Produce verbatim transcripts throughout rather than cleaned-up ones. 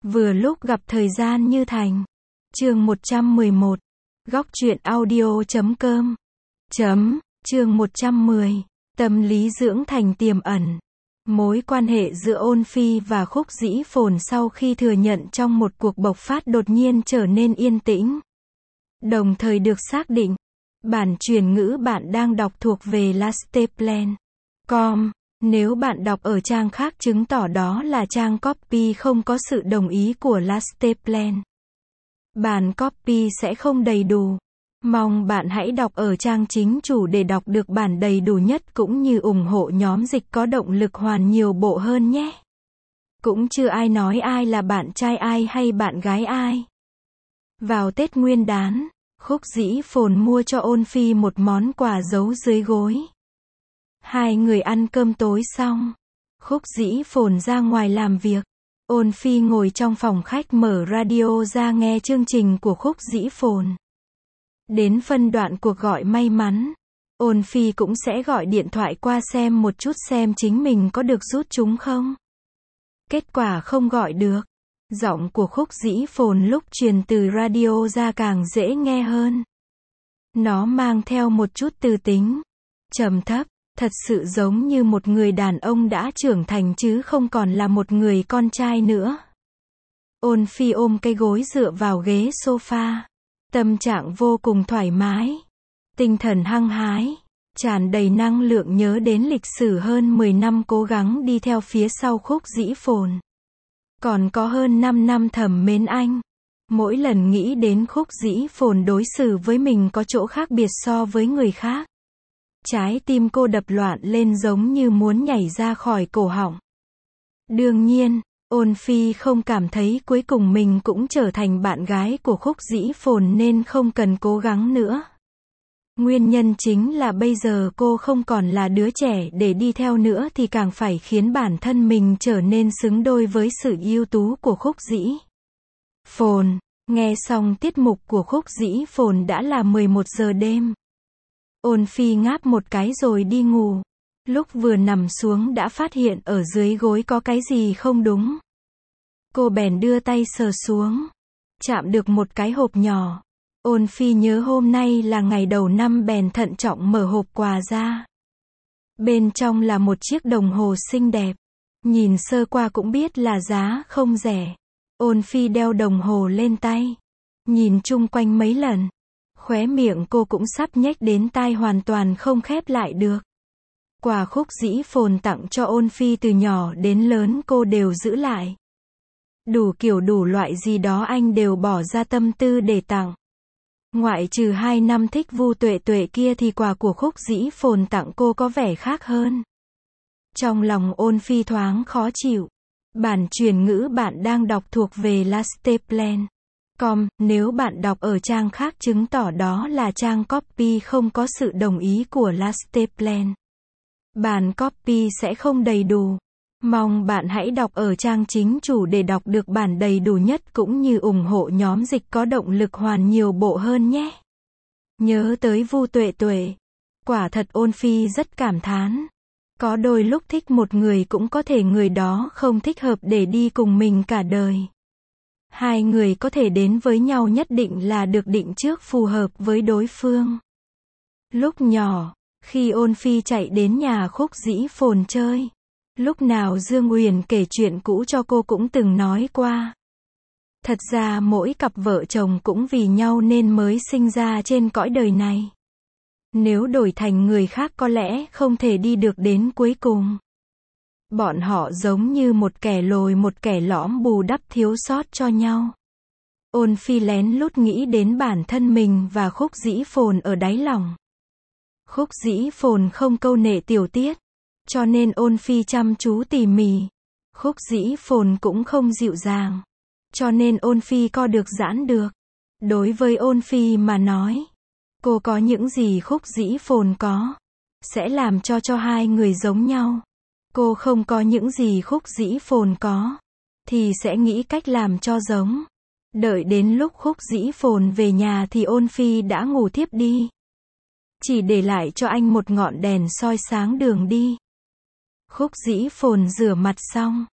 Vừa lúc gặp thời gian như thành. Chương một trăm mười một. Góc truyện audio chấm com. Chấm. Chương một trăm mười. Tâm lý dưỡng thành tiềm ẩn. Mối quan hệ giữa Ôn Phi và Khúc Dĩ Phồn sau khi thừa nhận trong một cuộc bộc phát đột nhiên trở nên yên tĩnh. Đồng thời được xác định. Bản truyền ngữ bạn đang đọc thuộc về lasteplan chấm com. Nếu bạn đọc ở trang khác chứng tỏ đó là trang copy không có sự đồng ý của lasteplan. Bản copy sẽ không đầy đủ. Mong bạn hãy đọc ở trang chính chủ để đọc được bản đầy đủ nhất cũng như ủng hộ nhóm dịch có động lực hoàn nhiều bộ hơn nhé. Cũng chưa ai nói ai là bạn trai ai hay bạn gái ai. Vào Tết Nguyên đán, Khúc Dĩ Phồn mua cho Ôn Phi một món quà giấu dưới gối. Hai người ăn cơm tối xong, Khúc Dĩ Phồn ra ngoài làm việc. Ôn Phi ngồi trong phòng khách mở radio ra nghe chương trình của Khúc Dĩ Phồn. Đến phân đoạn cuộc gọi may mắn, Ôn Phi cũng sẽ gọi điện thoại qua xem một chút xem chính mình có được rút chúng không. Kết quả không gọi được. Giọng của Khúc Dĩ Phồn lúc truyền từ radio ra càng dễ nghe hơn. Nó mang theo một chút tư tính, trầm thấp, thật sự giống như một người đàn ông đã trưởng thành chứ không còn là một người con trai nữa. Ôn Phi ôm cái gối dựa vào ghế sofa. Tâm trạng vô cùng thoải mái. Tinh thần hăng hái. Tràn đầy năng lượng nhớ đến lịch sử hơn mười năm cố gắng đi theo phía sau Khúc Dĩ Phồn. Còn có hơn năm năm thầm mến anh. Mỗi lần nghĩ đến Khúc Dĩ Phồn đối xử với mình có chỗ khác biệt so với người khác. Trái tim cô đập loạn lên giống như muốn nhảy ra khỏi cổ họng. Đương nhiên, Ôn Phi không cảm thấy cuối cùng mình cũng trở thành bạn gái của Khúc Dĩ Phồn nên không cần cố gắng nữa. Nguyên nhân chính là bây giờ cô không còn là đứa trẻ để đi theo nữa thì càng phải khiến bản thân mình trở nên xứng đôi với sự ưu tú của Khúc Dĩ Phồn. Nghe xong tiết mục của Khúc Dĩ Phồn đã là mười một giờ đêm. Ôn Phi ngáp một cái rồi đi ngủ. Lúc vừa nằm xuống đã phát hiện ở dưới gối có cái gì không đúng. Cô bèn đưa tay sờ xuống. Chạm được một cái hộp nhỏ. Ôn Phi nhớ hôm nay là ngày đầu năm bèn thận trọng mở hộp quà ra. Bên trong là một chiếc đồng hồ xinh đẹp. Nhìn sơ qua cũng biết là giá không rẻ. Ôn Phi đeo đồng hồ lên tay. Nhìn chung quanh mấy lần. Khóe miệng cô cũng sắp nhếch đến tai hoàn toàn không khép lại được. Quà Khúc Dĩ Phồn tặng cho Ôn Phi từ nhỏ đến lớn cô đều giữ lại. Đủ kiểu đủ loại gì đó anh đều bỏ ra tâm tư để tặng. Ngoại trừ hai năm thích Vu Tuệ Tuệ kia thì quà của Khúc Dĩ Phồn tặng cô có vẻ khác hơn. Trong lòng Ôn Phi thoáng khó chịu. Bản truyền ngữ bạn đang đọc thuộc về lasteplan chấm com. Nếu bạn đọc ở trang khác chứng tỏ đó là trang copy không có sự đồng ý của lasteplan. Bản copy sẽ không đầy đủ. Mong bạn hãy đọc ở trang chính chủ để đọc được bản đầy đủ nhất cũng như ủng hộ nhóm dịch có động lực hoàn nhiều bộ hơn nhé. Nhớ tới Vu Tuệ Tuệ. Quả thật Ôn Phi rất cảm thán. Có đôi lúc thích một người cũng có thể người đó không thích hợp để đi cùng mình cả đời. Hai người có thể đến với nhau nhất định là được định trước phù hợp với đối phương. Lúc nhỏ, khi Ôn Phi chạy đến nhà Khúc Dĩ Phồn chơi, lúc nào Dương Uyển kể chuyện cũ cho cô cũng từng nói qua. Thật ra mỗi cặp vợ chồng cũng vì nhau nên mới sinh ra trên cõi đời này. Nếu đổi thành người khác có lẽ không thể đi được đến cuối cùng. Bọn họ giống như một kẻ lồi một kẻ lõm bù đắp thiếu sót cho nhau. Ôn Phi lén lút nghĩ đến bản thân mình và Khúc Dĩ Phồn ở đáy lòng. Khúc Dĩ Phồn không câu nệ tiểu tiết, cho nên Ôn Phi chăm chú tỉ mỉ. Khúc Dĩ Phồn cũng không dịu dàng, cho nên Ôn Phi co được giãn được. Đối với Ôn Phi mà nói, cô có những gì Khúc Dĩ Phồn có, sẽ làm cho cho hai người giống nhau. Cô không có những gì Khúc Dĩ Phồn có, thì sẽ nghĩ cách làm cho giống. Đợi đến lúc Khúc Dĩ Phồn về nhà thì Ôn Phi đã ngủ thiếp đi. Chỉ để lại cho anh một ngọn đèn soi sáng đường đi. Khúc Dĩ Phồn rửa mặt xong,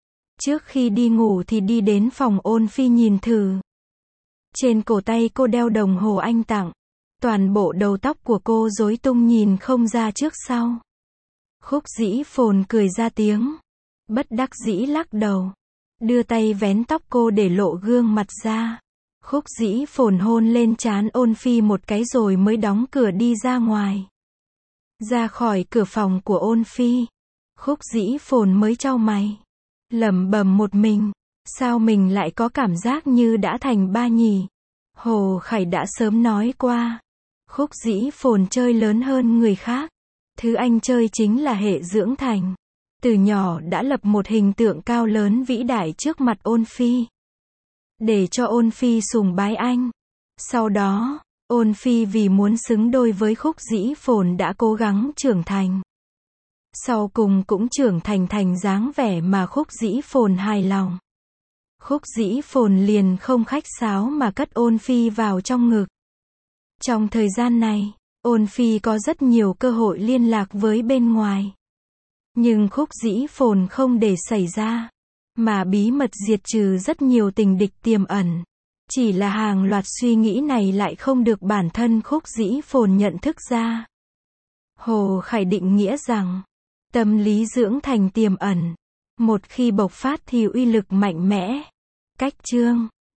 Trước khi đi ngủ thì đi đến phòng Ôn Phi nhìn thử. Trên cổ tay cô đeo đồng hồ anh tặng. Toàn bộ đầu tóc của cô rối tung nhìn không ra trước sau. Khúc Dĩ Phồn cười ra tiếng. Bất đắc dĩ lắc đầu. Đưa tay vén tóc cô để lộ gương mặt ra. Khúc Dĩ Phồn hôn lên trán Ôn Phi một cái rồi mới đóng cửa đi ra ngoài. Ra khỏi cửa phòng của Ôn Phi, Khúc Dĩ Phồn mới chau mày. Lẩm bẩm một mình. Sao mình lại có cảm giác như đã thành ba nhỉ? Hồ Khải đã sớm nói qua. Khúc Dĩ Phồn chơi lớn hơn người khác. Thứ anh chơi chính là hệ dưỡng thành. Từ nhỏ đã lập một hình tượng cao lớn vĩ đại trước mặt Ôn Phi. Để cho Ôn Phi sùng bái anh. Sau đó, Ôn Phi vì muốn xứng đôi với Khúc Dĩ Phồn đã cố gắng trưởng thành. Sau cùng cũng trưởng thành thành dáng vẻ mà Khúc Dĩ Phồn hài lòng. Khúc Dĩ Phồn liền không khách sáo mà cất Ôn Phi vào trong ngực. Trong thời gian này, Ôn Phi có rất nhiều cơ hội liên lạc với bên ngoài. Nhưng Khúc Dĩ Phồn không để xảy ra, mà bí mật diệt trừ rất nhiều tình địch tiềm ẩn. Chỉ là hàng loạt suy nghĩ này lại không được bản thân Khúc Dĩ Phồn nhận thức ra. Hồ Khải định nghĩa rằng, tâm lý dưỡng thành tiềm ẩn. Một khi bộc phát thì uy lực mạnh mẽ. Cách chương